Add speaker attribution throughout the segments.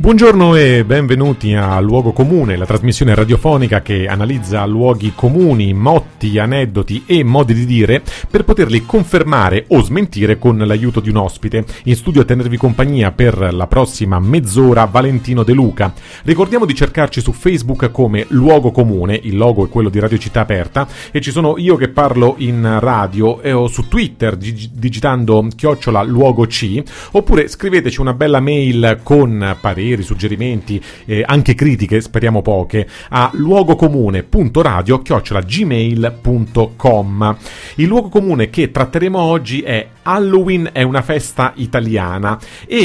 Speaker 1: Buongiorno e benvenuti a Luogo Comune, la trasmissione radiofonica che analizza luoghi comuni, motti, aneddoti e modi di dire per poterli confermare o smentire con l'aiuto di un ospite. In studio a tenervi compagnia per la prossima mezz'ora Valentino De Luca. Ricordiamo di cercarci su Facebook come Luogo Comune, il logo è quello di Radio Città Aperta, e ci sono io che parlo in radio o su Twitter digitando @luogoc, oppure scriveteci una bella mail con pareri, suggerimenti, anche critiche, speriamo poche, a luogocomune.radio@gmail.com. Il luogo comune che tratteremo oggi è Halloween è una festa italiana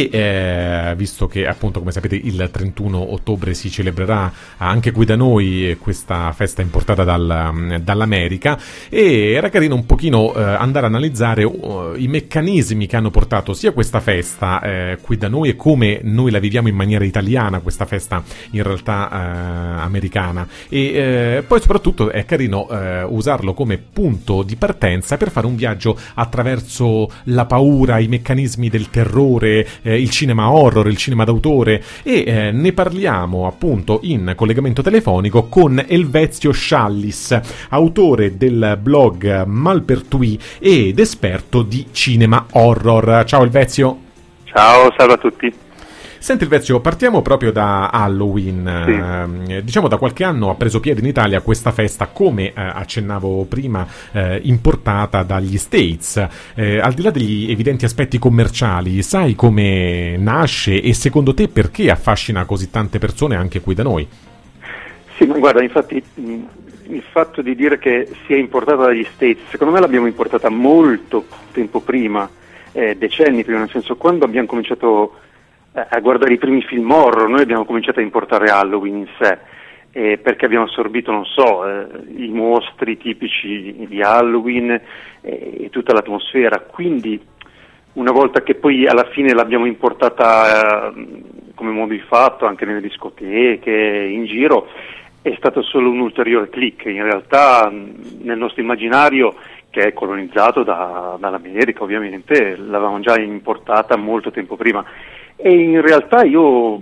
Speaker 1: e visto che appunto, come sapete, il 31 ottobre si celebrerà anche qui da noi questa festa importata dall'America, e era carino un pochino andare a analizzare i meccanismi che hanno portato sia questa festa qui da noi e come noi la viviamo in maniera italiana, questa festa in realtà americana, e poi soprattutto è carino usarlo come punto di partenza per fare un viaggio attraverso la paura, i meccanismi del terrore, il cinema horror, il cinema d'autore, e ne parliamo appunto in collegamento telefonico con Elvezio Sciallis, autore del blog Malpertui ed esperto di cinema horror. Ciao Elvezio.
Speaker 2: Ciao, salve a tutti.
Speaker 1: Senti Elvezio, partiamo proprio da Halloween. Sì. Diciamo da qualche anno ha preso piede in Italia questa festa, come accennavo prima, importata dagli States. Al di là degli evidenti aspetti commerciali, sai come nasce e secondo te perché affascina così tante persone anche qui da noi?
Speaker 2: Sì, ma guarda, infatti il fatto di dire che sia importata dagli States, secondo me l'abbiamo importata molto tempo prima, decenni prima, nel senso, quando abbiamo cominciato a guardare i primi film horror, noi abbiamo cominciato a importare Halloween in sé, perché abbiamo assorbito, non so, i mostri tipici di Halloween e tutta l'atmosfera. Quindi una volta che poi alla fine l'abbiamo importata come modo di fatto anche nelle discoteche, in giro, è stato solo un ulteriore click. In realtà nel nostro immaginario, che è colonizzato dall'America ovviamente, l'avevamo già importata molto tempo prima. E in realtà io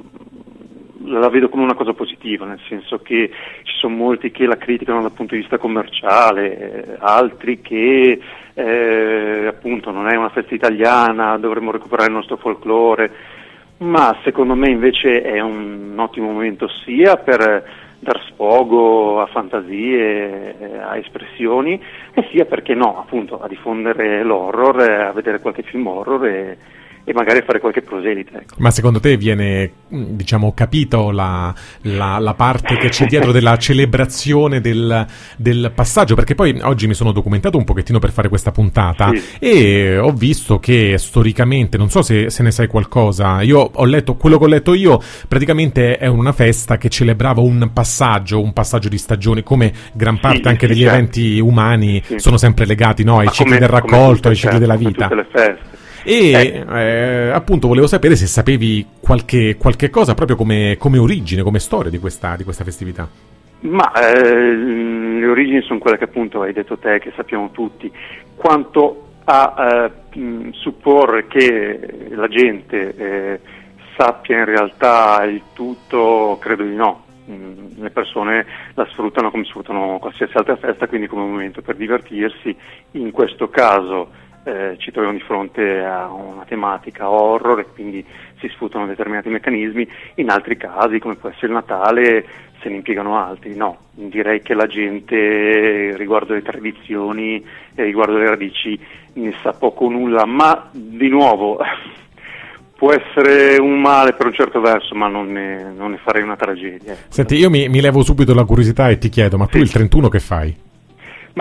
Speaker 2: la vedo come una cosa positiva, nel senso che ci sono molti che la criticano dal punto di vista commerciale, altri che appunto non è una festa italiana, dovremmo recuperare il nostro folklore, ma secondo me invece è un ottimo momento sia per dar sfogo a fantasie, a espressioni, e sia, perché no, appunto, a diffondere l'horror, a vedere qualche film horror e magari fare qualche proselite, ecco.
Speaker 1: Ma secondo te viene, diciamo, capito la parte che c'è dietro della celebrazione del passaggio? Perché poi oggi mi sono documentato un pochettino per fare questa puntata, sì, e ho visto che storicamente, non so se ne sai qualcosa, io ho letto, quello che ho letto io praticamente è una festa che celebrava un passaggio di stagione, come gran parte anche degli eventi umani sono sempre legati, no, ai cicli del raccolto, ai cicli della vita.
Speaker 2: Tutte le feste.
Speaker 1: E appunto volevo sapere se sapevi qualche cosa proprio come origine, come storia di questa festività.
Speaker 2: Ma le origini sono quelle che appunto hai detto te, che sappiamo tutti. Quanto a supporre che la gente sappia in realtà il tutto, credo di no. Le persone la sfruttano come sfruttano qualsiasi altra festa, quindi come un momento per divertirsi. In questo caso ci troviamo di fronte a una tematica horror e quindi si sfruttano determinati meccanismi. In altri casi, come può essere il Natale, se ne impiegano altri. No, direi che la gente riguardo le tradizioni e riguardo le radici ne sa poco o nulla, ma di nuovo può essere un male per un certo verso, ma non ne farei una tragedia.
Speaker 1: Senti, io mi levo subito la curiosità e ti chiedo, ma tu il 31 che fai?
Speaker 2: Ma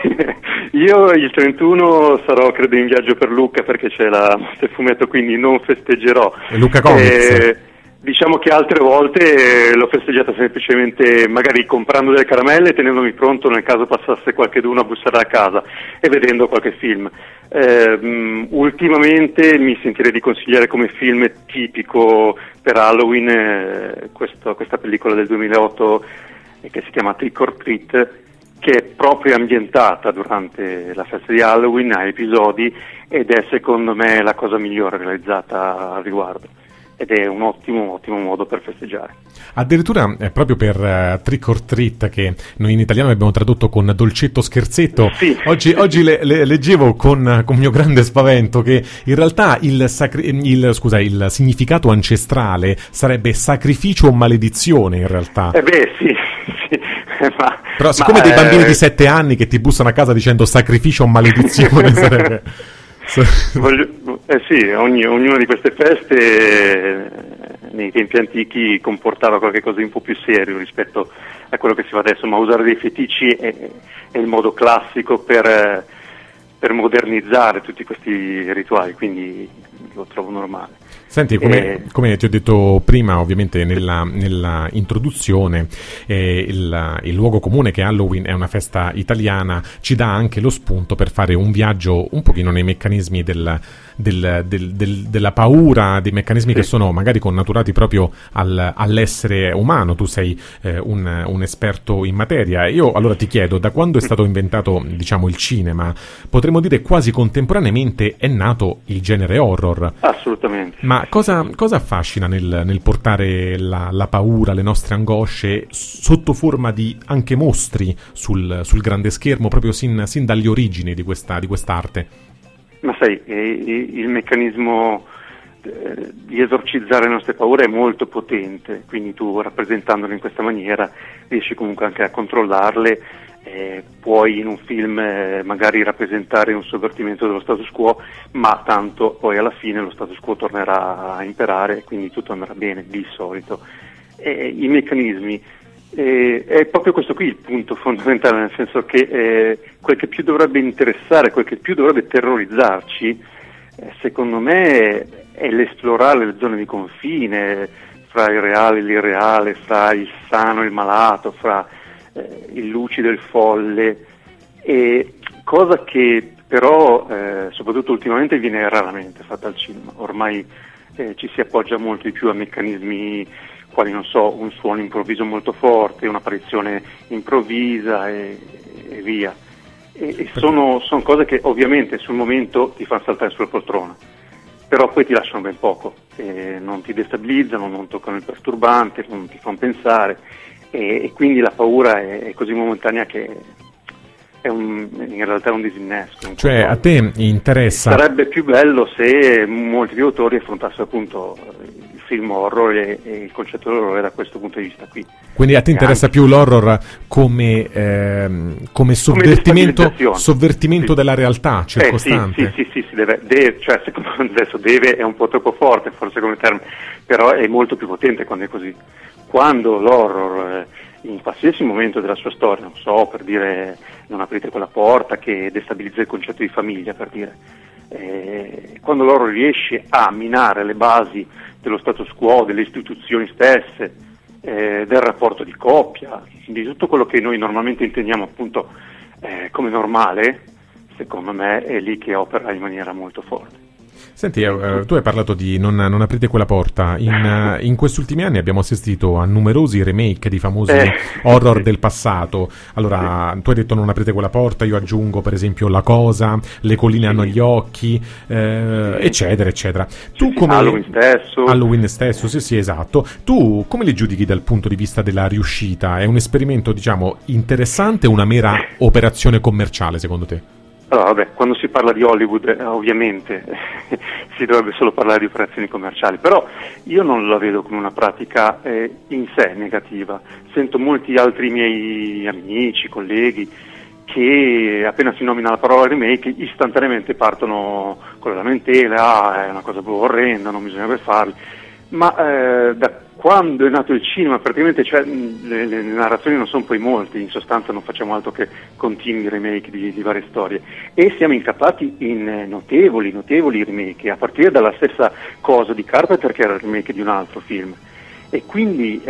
Speaker 2: io il 31 sarò, credo, in viaggio per Lucca, perché c'è il fumetto, quindi non festeggerò.
Speaker 1: E Lucca Comics?
Speaker 2: Diciamo che altre volte l'ho festeggiata semplicemente magari comprando delle caramelle e tenendomi pronto nel caso passasse qualcheduno a bussare a casa e vedendo qualche film. Ultimamente mi sentirei di consigliare come film tipico per Halloween questa pellicola del 2008 che si chiama Trick or Treat, che è proprio ambientata durante la festa di Halloween a episodi, ed è secondo me la cosa migliore realizzata al riguardo. ed è un ottimo modo per festeggiare.
Speaker 1: Addirittura proprio per Trick or Treat, che noi in italiano abbiamo tradotto con dolcetto scherzetto,
Speaker 2: sì.
Speaker 1: oggi leggevo con mio grande spavento che in realtà il significato ancestrale sarebbe sacrificio o maledizione in realtà.
Speaker 2: Sì.
Speaker 1: Però siccome dei bambini di 7 anni che ti bussano a casa dicendo sacrificio o maledizione sarebbe...
Speaker 2: Ognuna di queste feste nei tempi antichi comportava qualcosa di un po' più serio rispetto a quello che si fa adesso, ma usare dei feticci è il modo classico per modernizzare tutti questi rituali, quindi lo trovo normale.
Speaker 1: Senti, come ti ho detto prima, ovviamente nella introduzione, il luogo comune che Halloween è una festa italiana ci dà anche lo spunto per fare un viaggio un pochino nei meccanismi della paura, dei meccanismi che sono magari connaturati proprio all'essere umano. Tu sei un esperto in materia. Io allora ti chiedo, da quando è stato inventato, diciamo, il cinema, potremmo dire quasi contemporaneamente è nato il genere horror.
Speaker 2: Assolutamente.
Speaker 1: Ma cosa affascina nel portare la paura, le nostre angosce sotto forma di anche mostri sul grande schermo, proprio sin dalle origini di quest'arte?
Speaker 2: Ma sai, il meccanismo di esorcizzare le nostre paure è molto potente, quindi tu rappresentandole in questa maniera riesci comunque anche a controllarle. Puoi in un film magari rappresentare un sovvertimento dello status quo, ma tanto poi alla fine lo status quo tornerà a imperare e quindi tutto andrà bene di solito. I meccanismi, è proprio questo qui il punto fondamentale, nel senso che quel che più dovrebbe interessare, quel che più dovrebbe terrorizzarci, secondo me è l'esplorare le zone di confine fra il reale e l'irreale, fra il sano e il malato, fra il lucido e il folle, e cosa che però soprattutto ultimamente viene raramente fatta al cinema. Ormai ci si appoggia molto di più a meccanismi quali, non so, un suono improvviso molto forte, un'apparizione improvvisa e via. Sono cose che ovviamente sul momento ti fanno saltare sulla poltrona, però poi ti lasciano ben poco, non ti destabilizzano, non toccano il perturbante, non ti fanno pensare, e quindi la paura è così momentanea che in realtà è un disinnesco.
Speaker 1: Cioè a te interessa...
Speaker 2: Sarebbe più bello se molti più autori affrontassero appunto il film horror e il concetto dell'orrore da questo punto di vista qui.
Speaker 1: Quindi a te interessa più l'horror come sovvertimento della realtà circostante?
Speaker 2: Sì, deve, cioè secondo me adesso deve è un po' troppo forte forse come termine, però è molto più potente quando è così. Quando l'horror in qualsiasi momento della sua storia, non so, per dire non aprite quella porta che destabilizza il concetto di famiglia, per dire, quando l'horror riesce a minare le basi dello status quo, delle istituzioni stesse, del rapporto di coppia, di tutto quello che noi normalmente intendiamo appunto come normale, secondo me è lì che opera in maniera molto forte.
Speaker 1: Senti, tu hai parlato di non aprite quella porta. In questi ultimi anni abbiamo assistito a numerosi remake di famosi horror del passato. Allora, tu hai detto non aprite quella porta, io aggiungo per esempio La Cosa, Le colline hanno gli occhi, eccetera, eccetera. Tu come... Halloween stesso, sì, esatto. Tu come li giudichi dal punto di vista della riuscita? È un esperimento, diciamo, interessante o una mera operazione commerciale, secondo te?
Speaker 2: Allora, vabbè, quando si parla di Hollywood ovviamente si dovrebbe solo parlare di operazioni commerciali, però io non la vedo come una pratica in sé negativa. Sento molti altri miei amici, colleghi, che appena si nomina la parola remake istantaneamente partono con la lamentela, è una cosa orrenda, non bisognerebbe farli, ma da quando è nato il cinema praticamente le narrazioni non sono poi molte, in sostanza non facciamo altro che continui remake di varie storie, e siamo incappati in notevoli remake, a partire dalla stessa cosa di Carpenter che era il remake di un altro film, e quindi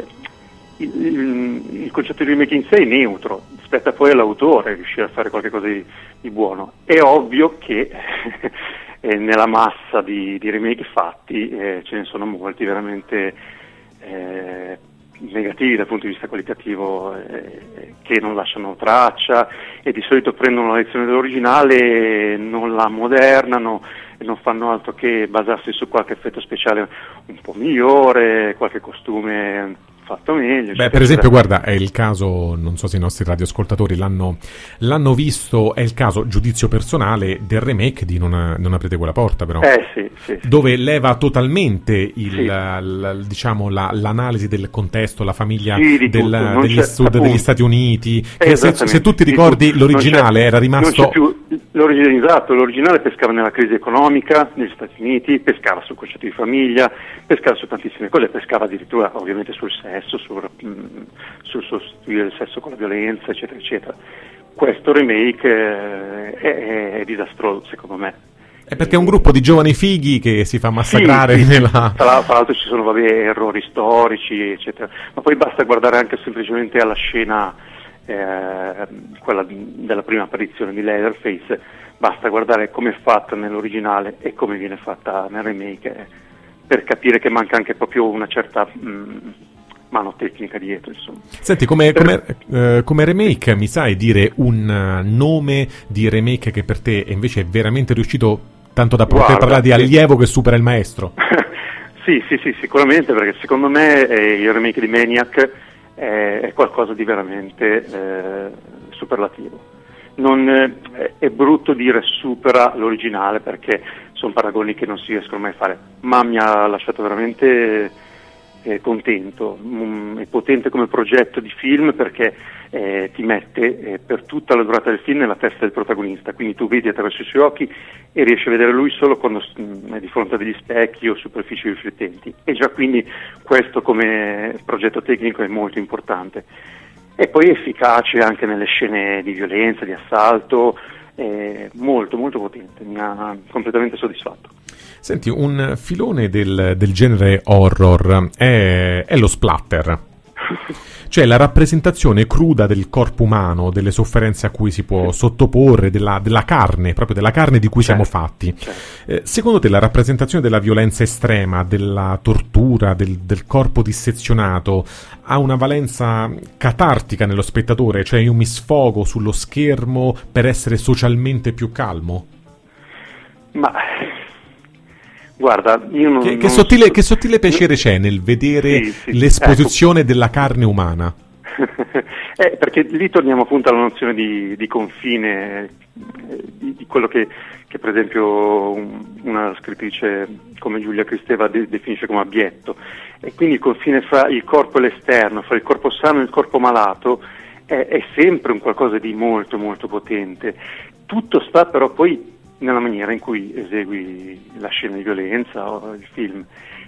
Speaker 2: il concetto di remake in sé è neutro, spetta poi all'autore riuscire a fare qualcosa di buono. È ovvio che nella massa di remake fatti ce ne sono molti veramente negativi dal punto di vista qualitativo, che non lasciano traccia e di solito prendono la lezione dell'originale, non la ammodernano e non fanno altro che basarsi su qualche effetto speciale un po' migliore, qualche costume fatto meglio.
Speaker 1: Beh, per esempio, guarda, è il caso, non so se i nostri radioascoltatori l'hanno visto, è il caso, giudizio personale, del remake di Non aprite quella porta, però.
Speaker 2: Sì.
Speaker 1: Dove leva totalmente diciamo l'analisi del contesto, la famiglia degli Stati Uniti, che se tu ti ricordi l'originale era rimasto...
Speaker 2: Non c'è più l'originale pescava nella crisi economica negli Stati Uniti, pescava sul concetto di famiglia, pescava su tantissime cose, pescava addirittura ovviamente sul sesso, sul sostituire il sesso con la violenza, eccetera, eccetera. Questo remake è disastroso, secondo me.
Speaker 1: È perché è un gruppo di giovani fighi che si fa massacrare nella...
Speaker 2: Tra l'altro ci sono errori storici, eccetera, ma poi basta guardare anche semplicemente alla scena, quella della prima apparizione di Leatherface, basta guardare come è fatta nell'originale e come viene fatta nel remake, per capire che manca anche proprio una certa mano tecnica dietro, insomma.
Speaker 1: Senti, come remake mi sai dire un nome di remake che per te invece è veramente riuscito, tanto da poter parlare di allievo che supera il maestro?
Speaker 2: Sì, sicuramente, perché secondo me il remake di Maniac è qualcosa di veramente superlativo. È brutto dire supera l'originale, perché sono paragoni che non si riescono mai a fare, ma mi ha lasciato veramente contento. È potente come progetto di film, perché ti mette per tutta la durata del film nella testa del protagonista, quindi tu vedi attraverso i suoi occhi e riesci a vedere lui solo quando è di fronte a degli specchi o superfici riflettenti, e già quindi questo come progetto tecnico è molto importante. E poi è efficace anche nelle scene di violenza, di assalto, molto molto potente, mi ha completamente soddisfatto.
Speaker 1: Senti, un filone del genere horror è lo splatter. Cioè la rappresentazione cruda del corpo umano, delle sofferenze a cui si può sottoporre, della carne, proprio della carne di cui siamo fatti. Secondo te la rappresentazione della violenza estrema, della tortura, del corpo dissezionato ha una valenza catartica nello spettatore? Cioè io mi sfogo sullo schermo per essere socialmente più calmo?
Speaker 2: Ma... guarda, io non...
Speaker 1: Che sottile piacere c'è nel vedere l'esposizione della carne umana?
Speaker 2: Perché lì torniamo appunto alla nozione di confine, di quello che per esempio una scrittrice come Giulia Kristeva definisce come abietto, e quindi il confine fra il corpo e l'esterno, fra il corpo sano e il corpo malato è sempre un qualcosa di molto molto potente. Tutto sta però poi nella maniera in cui esegui la scena di violenza o il film.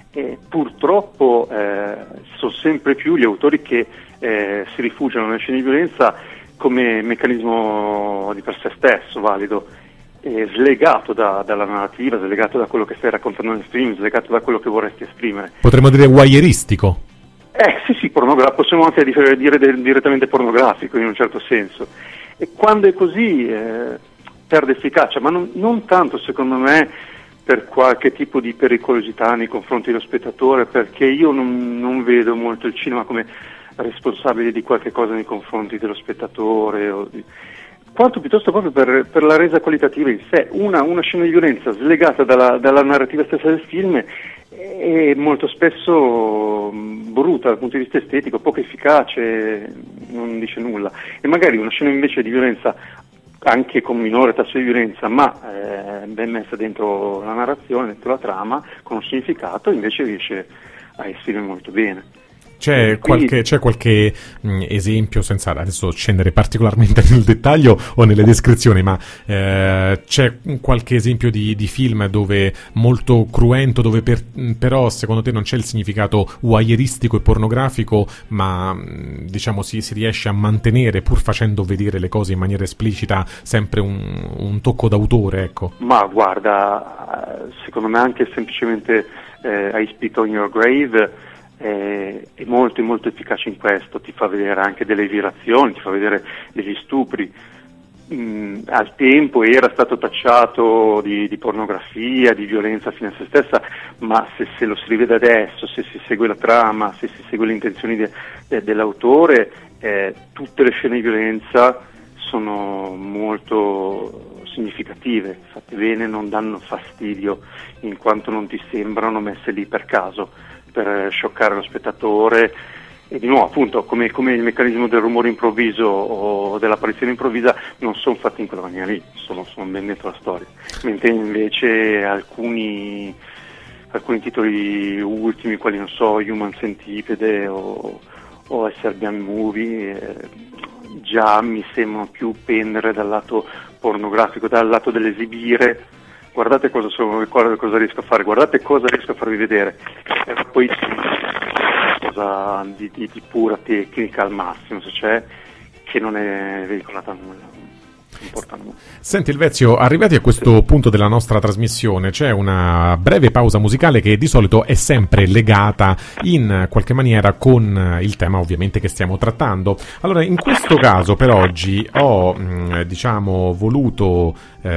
Speaker 2: Purtroppo sono sempre più gli autori che si rifugiano nelle scene di violenza come meccanismo di per sé stesso valido, slegato dalla narrativa, slegato da quello che stai raccontando nel film, slegato da quello che vorresti esprimere.
Speaker 1: Potremmo dire voyeuristico.
Speaker 2: Sì, possiamo anche dire direttamente pornografico in un certo senso. E quando è così perde efficacia, ma non tanto secondo me per qualche tipo di pericolosità nei confronti dello spettatore, perché io non vedo molto il cinema come responsabile di qualche cosa nei confronti dello spettatore, quanto piuttosto proprio per la resa qualitativa in sé. Una scena di violenza slegata dalla narrativa stessa del film è molto spesso brutta dal punto di vista estetico, poco efficace, non dice nulla, e magari una scena invece di violenza anche con minore tasso di violenza, ma ben messa dentro la narrazione, dentro la trama, con un significato, invece riesce a esprimere molto bene.
Speaker 1: C'è qualche esempio, senza adesso scendere particolarmente nel dettaglio o nelle descrizioni, ma c'è qualche esempio di film dove molto cruento, dove però secondo te non c'è il significato voyeuristico e pornografico, ma diciamo si riesce a mantenere, pur facendo vedere le cose in maniera esplicita, sempre un tocco d'autore, ecco? Ma
Speaker 2: guarda, secondo me anche semplicemente I Spit on Your Grave è molto molto efficace in questo, ti fa vedere anche delle violazioni, ti fa vedere degli stupri, al tempo era stato tacciato di pornografia, di violenza fine a se stessa, ma se lo si rivede adesso, se si segue la trama, se si segue le intenzioni dell'autore, tutte le scene di violenza sono molto significative, fatte bene, non danno fastidio, in quanto non ti sembrano messe lì per caso, per scioccare lo spettatore. E di nuovo, appunto, come il meccanismo del rumore improvviso o dell'apparizione improvvisa, non sono fatti in quella maniera lì, sono ben dentro la storia. Mentre invece alcuni titoli ultimi, quali non so, Human Centipede o Serbian Movie, già mi sembrano più pendere dal lato pornografico, dal lato dell'esibire. Guardate cosa riesco a fare, guardate cosa riesco a farvi vedere. E poi cosa di pura tecnica al massimo, se c'è, che non è veicolata nulla, non porta nulla.
Speaker 1: Senti Elvezio, arrivati a questo punto della nostra trasmissione c'è una breve pausa musicale che di solito è sempre legata in qualche maniera con il tema ovviamente che stiamo trattando. Allora, in questo caso per oggi ho voluto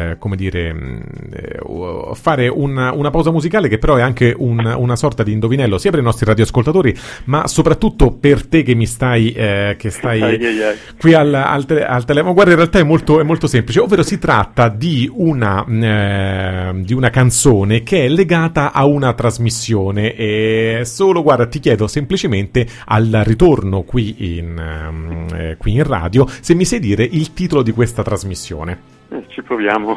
Speaker 1: fare una pausa musicale che però è anche una sorta di indovinello sia per i nostri radioascoltatori, ma soprattutto per te che mi stai qui al telefono. Guarda, in realtà è molto semplice, ovvero si tratta di una canzone che è legata a una trasmissione, e solo, guarda, ti chiedo semplicemente al ritorno qui in radio se mi sai dire il titolo di questa trasmissione.
Speaker 2: Ci proviamo.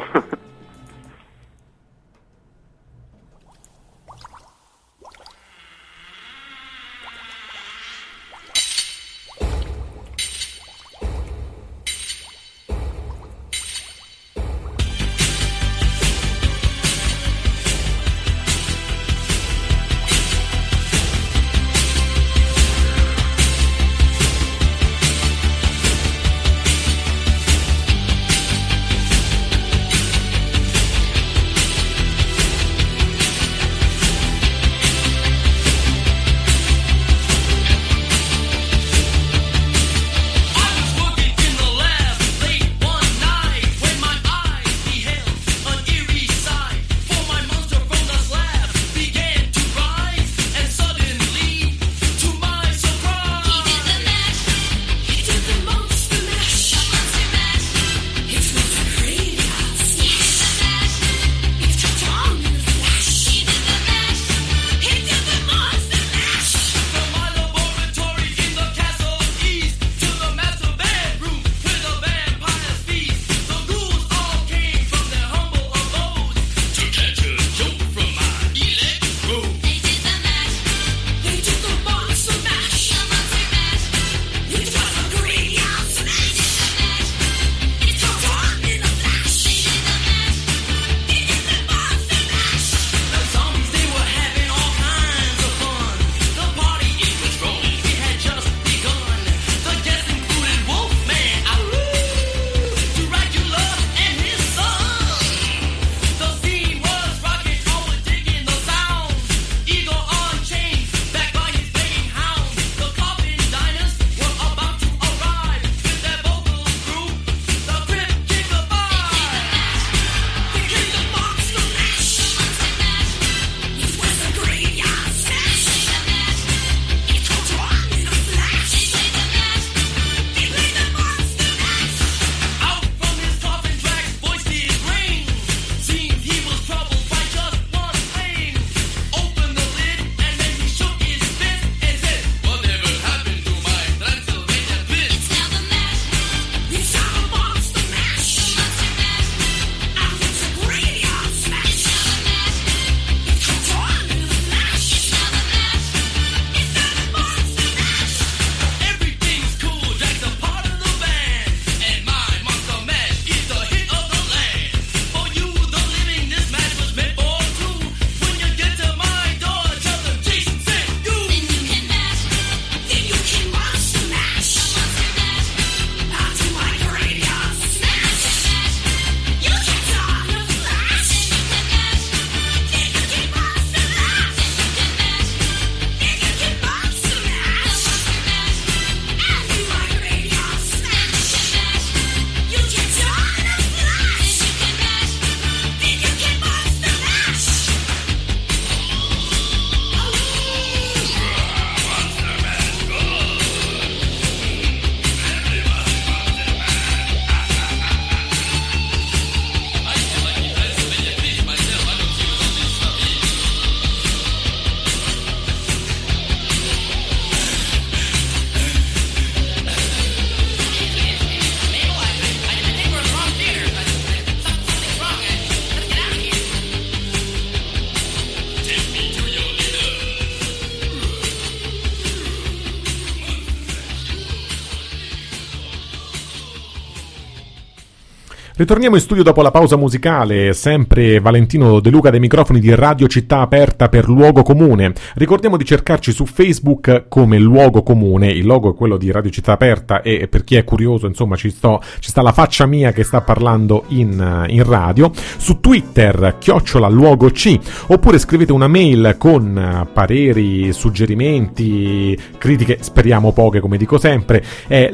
Speaker 1: Ritorniamo in studio dopo la pausa musicale, sempre Valentino De Luca dei microfoni di Radio Città Aperta per Luogo Comune. Ricordiamo di cercarci su Facebook come Luogo Comune, il logo è quello di Radio Città Aperta e per chi è curioso, insomma, ci sta la faccia mia che sta parlando in radio. Su Twitter, @luogoc, oppure scrivete una mail con pareri, suggerimenti, critiche, speriamo poche come dico sempre, è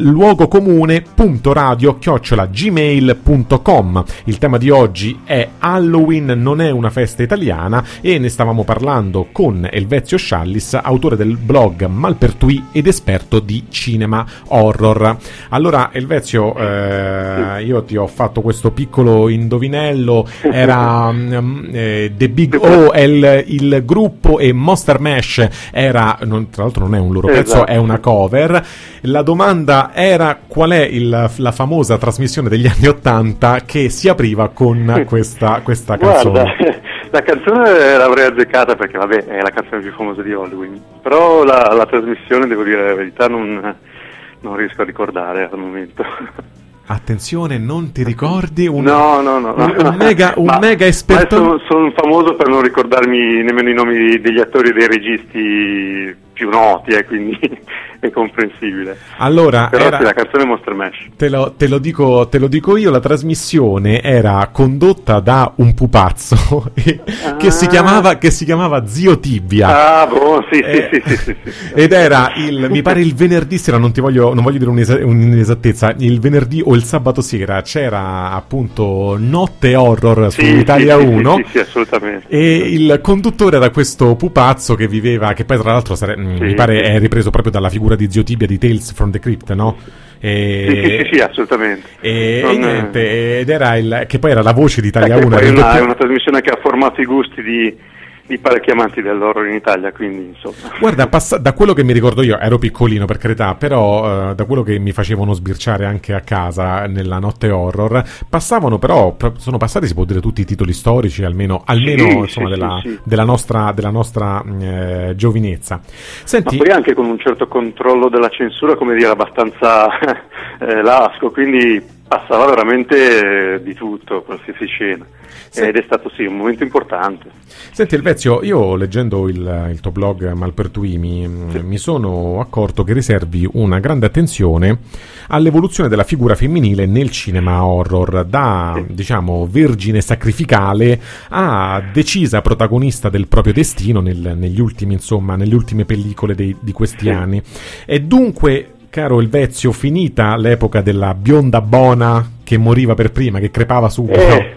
Speaker 1: luogocomune.radio@gmail.com. Il tema di oggi è Halloween non è una festa italiana e ne stavamo parlando con Elvezio Sciallis, autore del blog Malpertui ed esperto di cinema horror. Allora Elvezio, io ti ho fatto questo piccolo indovinello, era The Big O è il gruppo e Monster Mash era, tra l'altro non è un loro pezzo, è una cover. La domanda era qual è la famosa trasmissione degli anni '80 che si apriva con questa canzone.
Speaker 2: Guarda, la canzone l'avrei azzeccata perché vabbè è la canzone più famosa di Halloween, però la trasmissione, devo dire la verità, non riesco a ricordare al momento.
Speaker 1: Attenzione, non ti ricordi?
Speaker 2: No.
Speaker 1: Un mega esperto.
Speaker 2: Sono famoso per non ricordarmi nemmeno i nomi degli attori e dei registi più noti, quindi è comprensibile.
Speaker 1: Allora,
Speaker 2: però sì, la canzone Monster Mash.
Speaker 1: Te lo dico io, la trasmissione era condotta da un pupazzo che si chiamava Zio Tibia.
Speaker 2: Sì.
Speaker 1: Ed era mi pare il venerdì sera, non voglio dire un'inesattezza, il venerdì o il sabato sera c'era appunto Notte Horror su Italia 1.
Speaker 2: Sì, assolutamente.
Speaker 1: E il conduttore era questo pupazzo che viveva, che poi tra l'altro mi pare è ripreso proprio dalla figura di Zio Tibia di Tales from the Crypt, no?
Speaker 2: Sì, assolutamente.
Speaker 1: E niente, ed era che poi era la voce di Italia 1.
Speaker 2: È una trasmissione che ha formato i gusti di parecchi amanti dell'horror in Italia, quindi insomma.
Speaker 1: Guarda, da quello che mi ricordo io, ero piccolino per carità, però da quello che mi facevano sbirciare anche a casa nella notte horror, sono passati, si può dire, tutti i titoli storici, almeno della nostra giovinezza. Senti,
Speaker 2: ma poi anche con un certo controllo della censura, come dire, abbastanza lasco, quindi passava veramente di tutto, qualsiasi scena. Ed è stato un momento importante.
Speaker 1: Senti Elvezio, io leggendo il tuo blog Malpertui mi sono accorto che riservi una grande attenzione all'evoluzione della figura femminile nel cinema horror, da diciamo vergine sacrificale a decisa protagonista del proprio destino nelle ultime pellicole di questi anni. E dunque, caro Elvezio, finita l'epoca della bionda buona che moriva per prima, che crepava subito?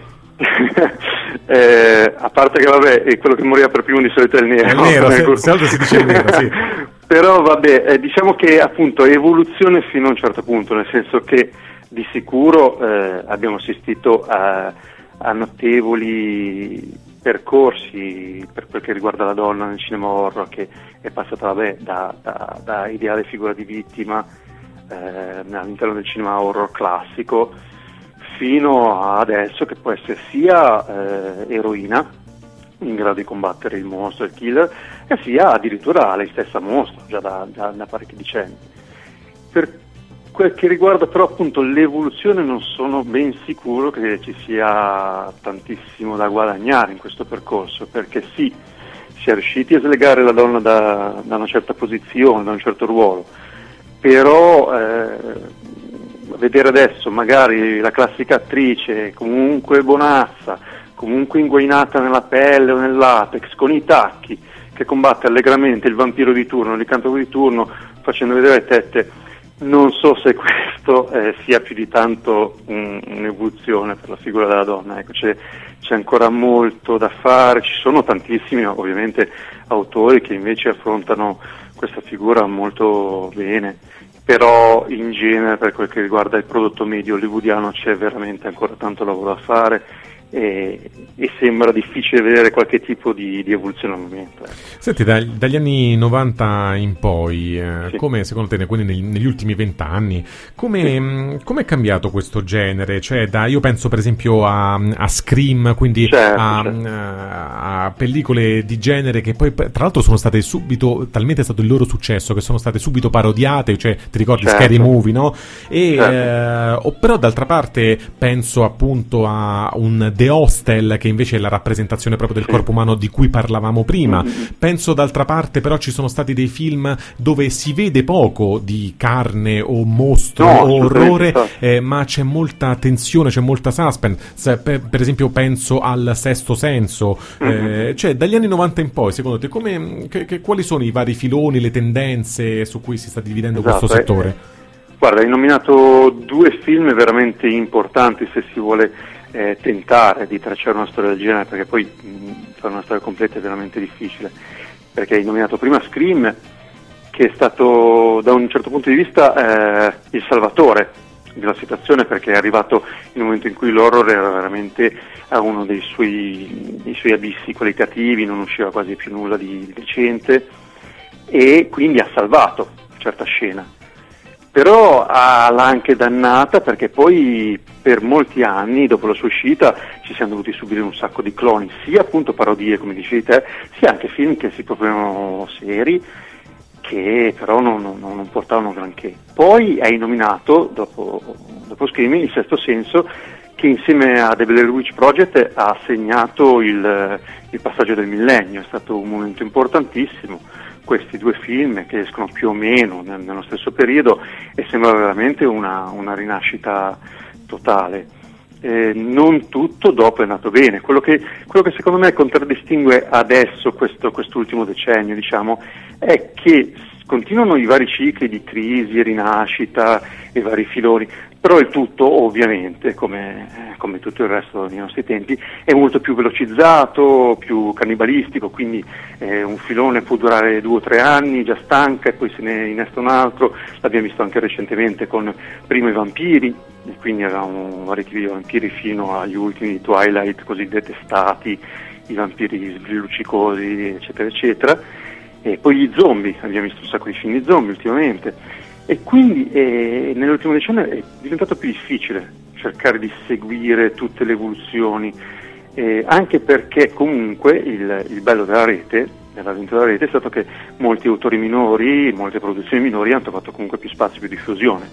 Speaker 2: A parte che vabbè, è quello che moriva per primo di solito è il nero.
Speaker 1: È il nero, se altro si dice il nero, sì.
Speaker 2: Però vabbè, diciamo che appunto evoluzione fino a un certo punto, nel senso che di sicuro abbiamo assistito a notevoli percorsi per quel che riguarda la donna nel cinema horror, che è passata da ideale figura di vittima all'interno del cinema horror classico fino a adesso, che può essere sia eroina in grado di combattere il mostro, il killer, e sia addirittura lei stessa mostro già da parecchi decenni. Per quel che riguarda però appunto l'evoluzione, non sono ben sicuro che ci sia tantissimo da guadagnare in questo percorso, perché sì, si è riusciti a slegare la donna da una certa posizione, da un certo ruolo, però vedere adesso magari la classica attrice comunque bonazza, comunque inguainata nella pelle o nel latex, con i tacchi, che combatte allegramente il vampiro di turno, il licantropo di turno, facendo vedere le tette, non so se questo sia più di tanto un'evoluzione per la figura della donna. Ecco, c'è ancora molto da fare, ci sono tantissimi ovviamente autori che invece affrontano questa figura molto bene, però in genere per quel che riguarda il prodotto medio hollywoodiano c'è veramente ancora tanto lavoro da fare, e sembra difficile vedere qualche tipo di evoluzione al momento.
Speaker 1: Senti, dagli anni 90 in poi,
Speaker 2: Sì.
Speaker 1: come secondo te, quindi negli ultimi 20 anni, come è cambiato questo genere? Cioè, io penso per esempio a Scream, quindi
Speaker 2: Certo.
Speaker 1: a pellicole di genere che poi tra l'altro sono state subito, talmente è stato il loro successo che sono state subito parodiate, cioè ti ricordi
Speaker 2: Certo.
Speaker 1: Scary Movie, no? E
Speaker 2: Certo.
Speaker 1: però d'altra parte penso appunto a un The Hostel, che invece è la rappresentazione proprio del corpo umano di cui parlavamo prima. Penso d'altra parte però ci sono stati dei film dove si vede poco di carne o mostro o orrore, ma c'è molta tensione, c'è molta suspense. Per esempio penso al Sesto Senso. Cioè dagli anni 90 in poi, secondo te quali sono i vari filoni, le tendenze su cui si sta dividendo questo settore?
Speaker 2: Guarda, hai nominato due film veramente importanti se si vuole tentare di tracciare una storia del genere, perché poi fare una storia completa è veramente difficile, perché hai nominato prima Scream, che è stato da un certo punto di vista il salvatore della situazione, perché è arrivato in un momento in cui l'horror era veramente a uno dei suoi abissi qualitativi, non usciva quasi più nulla di decente, e quindi ha salvato certa scena. Però l'ha anche dannata, perché poi per molti anni dopo la sua uscita ci siamo dovuti subire un sacco di cloni, sia appunto parodie come dicevi te, sia anche film che si proponevano seri, che però non portavano granché. Poi hai nominato, dopo Scream, il Sesto Senso, che insieme a The Blair Witch Project ha segnato il passaggio del millennio. È stato un momento importantissimo, questi due film che escono più o meno nello stesso periodo, e sembra veramente una rinascita totale. Non tutto dopo è andato bene. Quello che secondo me contraddistingue adesso quest'ultimo decennio, diciamo, è che continuano i vari cicli di crisi e rinascita e vari filoni, però il tutto ovviamente, come tutto il resto dei nostri tempi, è molto più velocizzato, più cannibalistico, quindi un filone può durare 2 o 3 anni, già stanca, e poi se ne innesta un altro. L'abbiamo visto anche recentemente con prima i vampiri, e quindi avevamo vari tipi di vampiri fino agli ultimi di Twilight, così detestati, i vampiri luccicosi, eccetera eccetera, e poi gli zombie, abbiamo visto un sacco di film di zombie ultimamente, e quindi nell'ultimo decennio è diventato più difficile cercare di seguire tutte le evoluzioni, anche perché comunque il bello della rete, dell'avvento della rete, è stato che molti autori minori, molte produzioni minori hanno trovato comunque più spazio, più diffusione.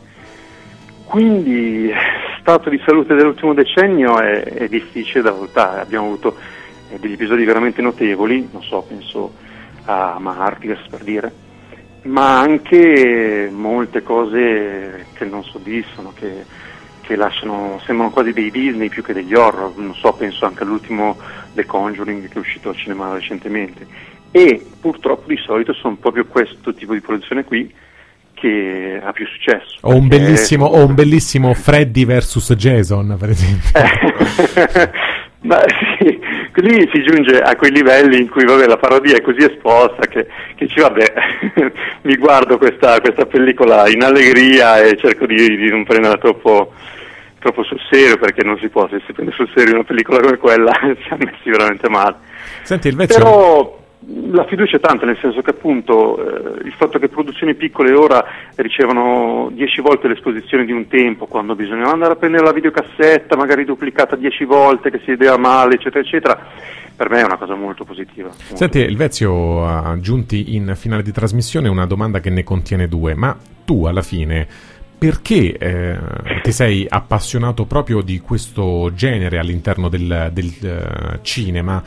Speaker 2: Quindi stato di salute dell'ultimo decennio è difficile da valutare. Abbiamo avuto degli episodi veramente notevoli, non so, penso a Martyrs per dire, ma anche molte cose che non soddisfano, che lasciano, sembrano quasi dei Disney più che degli horror. Non so, penso anche all'ultimo The Conjuring che è uscito al cinema recentemente, e purtroppo di solito sono proprio questo tipo di produzione qui che ha più successo.
Speaker 1: O un bellissimo Freddy vs Jason, per esempio.
Speaker 2: Ma sì, lì si giunge a quei livelli in cui la parodia è così esposta che ci vabbè, mi guardo questa pellicola in allegria e cerco di non prenderla troppo sul serio, perché non si può, se si prende sul serio una pellicola come quella siamo messi veramente male.
Speaker 1: Senti, il Vezio...
Speaker 2: Però la fiducia è tanta, nel senso che appunto il fatto che produzioni piccole ora ricevono 10 volte l'esposizione di un tempo, quando bisognava andare a prendere la videocassetta magari duplicata 10 volte, che si vedeva male, eccetera eccetera, per me è una cosa molto positiva.
Speaker 1: Senti, il Vezio ha giunti in finale di trasmissione una domanda che ne contiene 2, ma tu alla fine perché ti sei appassionato proprio di questo genere all'interno del cinema,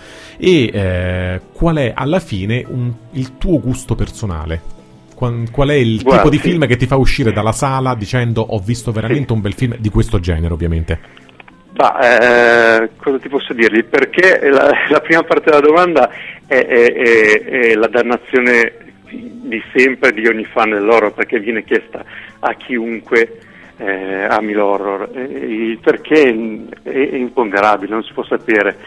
Speaker 1: e qual è alla fine il tuo gusto personale? Qual è il tipo di film che ti fa uscire dalla sala dicendo ho visto veramente un bel film di questo genere, ovviamente?
Speaker 2: Cosa ti posso dirgli? Perché la prima parte della domanda è la dannazione di sempre di ogni fan dell'horror, perché viene chiesta a chiunque ami l'horror, il perché è imponderabile, non si può sapere.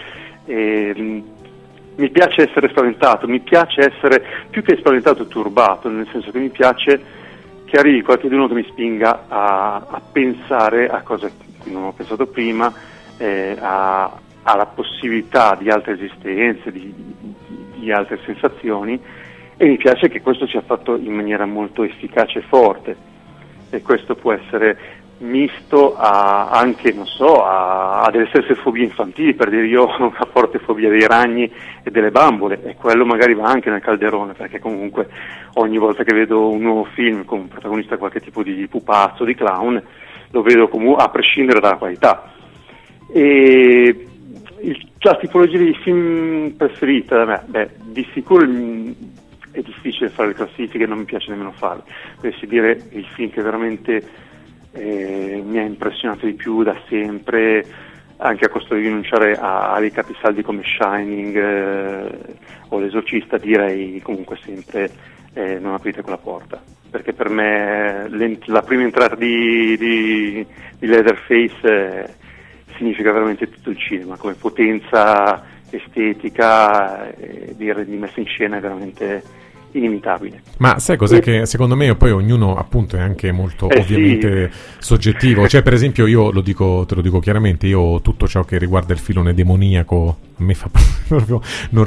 Speaker 2: Mi piace essere spaventato, mi piace essere più che spaventato, turbato, nel senso che mi piace che arrivi qualcuno che mi spinga a pensare a cose a cui non ho pensato prima, a ha la possibilità di altre esistenze, di altre sensazioni, e mi piace che questo sia fatto in maniera molto efficace e forte, e questo può essere misto anche, non so, a delle stesse fobie infantili. Per dire, io ho una forte fobia dei ragni e delle bambole, e quello magari va anche nel calderone, perché comunque ogni volta che vedo un nuovo film con un protagonista qualche tipo di pupazzo, di clown, lo vedo comunque, a prescindere dalla qualità. E la tipologia di film preferita, di sicuro è difficile fare le classifiche, non mi piace nemmeno farle. Dovessi dire il film che veramente mi ha impressionato di più da sempre, anche a costo di rinunciare a dei capisaldi come Shining o L'Esorcista, direi comunque sempre Non aprite quella porta, perché per me la prima entrata di Leatherface significa veramente tutto il cinema, come potenza estetica, di messa in scena è veramente inimitabile.
Speaker 1: Ma sai cos'è che secondo me poi ognuno appunto è anche molto ovviamente soggettivo, cioè per esempio io te lo dico chiaramente, io tutto ciò che riguarda il filone demoniaco a me fa proprio non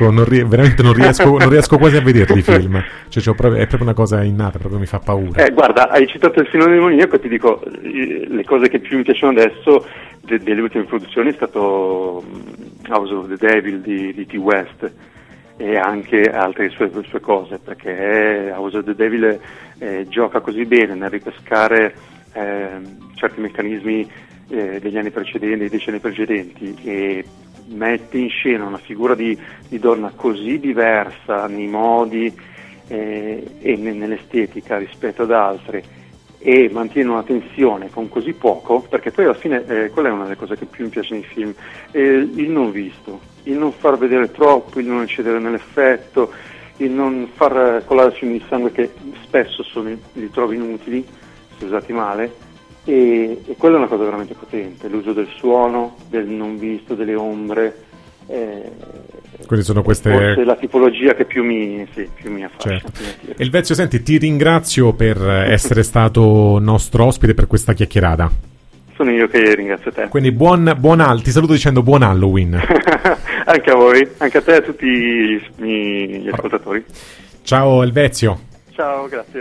Speaker 1: riesco quasi a vederli i film, cioè è proprio una cosa innata, proprio mi fa paura.
Speaker 2: Guarda, hai citato il filone demoniaco, ti dico le cose che più mi piacciono adesso delle ultime produzioni è stato House of the Devil di T. West, e anche altre sue cose, perché House of the Devil gioca così bene nel ripescare certi meccanismi degli anni precedenti, dei decenni precedenti, e mette in scena una figura di donna così diversa nei modi e nell'estetica rispetto ad altre, e mantiene una tensione con così poco, perché poi alla fine quella è una delle cose che più mi piace nei film, il non visto, il non far vedere troppo, il non eccedere nell'effetto, il non far colare film di sangue che spesso li trovo inutili se usati male, e quella è una cosa veramente potente, l'uso del suono, del non visto, delle ombre.
Speaker 1: Quindi sono queste,
Speaker 2: forse la tipologia che più mi affascina.
Speaker 1: Certo. Elvezio, senti, ti ringrazio per essere stato nostro ospite per questa chiacchierata.
Speaker 2: Sono io che ringrazio te.
Speaker 1: Quindi ti saluto dicendo buon Halloween.
Speaker 2: Anche a voi, anche a te e a tutti gli ascoltatori.
Speaker 1: Ciao Elvezio.
Speaker 2: Ciao, grazie.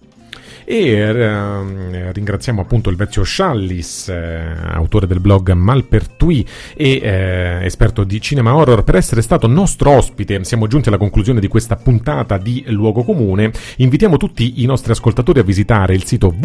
Speaker 1: E ringraziamo appunto Elvezio Sciallis, autore del blog Malpertui e esperto di cinema horror, per essere stato nostro ospite. Siamo giunti alla conclusione di questa puntata di Luogo Comune. Invitiamo tutti i nostri ascoltatori a visitare il sito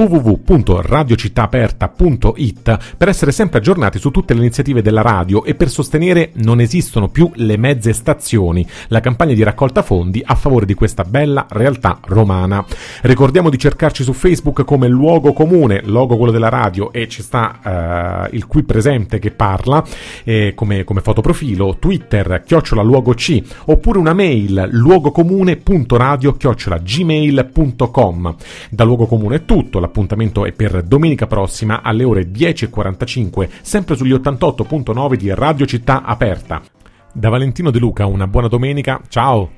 Speaker 1: www.radiocittaaperta.it per essere sempre aggiornati su tutte le iniziative della radio e per sostenere Non esistono più le mezze stazioni, la campagna di raccolta fondi a favore di questa bella realtà romana. Ricordiamo di cercarci su Facebook come Luogo Comune, logo quello della radio, e ci sta il qui presente che parla come fotoprofilo, Twitter @luogoc, oppure una mail luogocomune.radio@gmail.com. Da Luogo Comune è tutto, l'appuntamento è per domenica prossima alle ore 10:45, sempre sugli 88.9 di Radio Città Aperta. Da Valentino De Luca una buona domenica, ciao!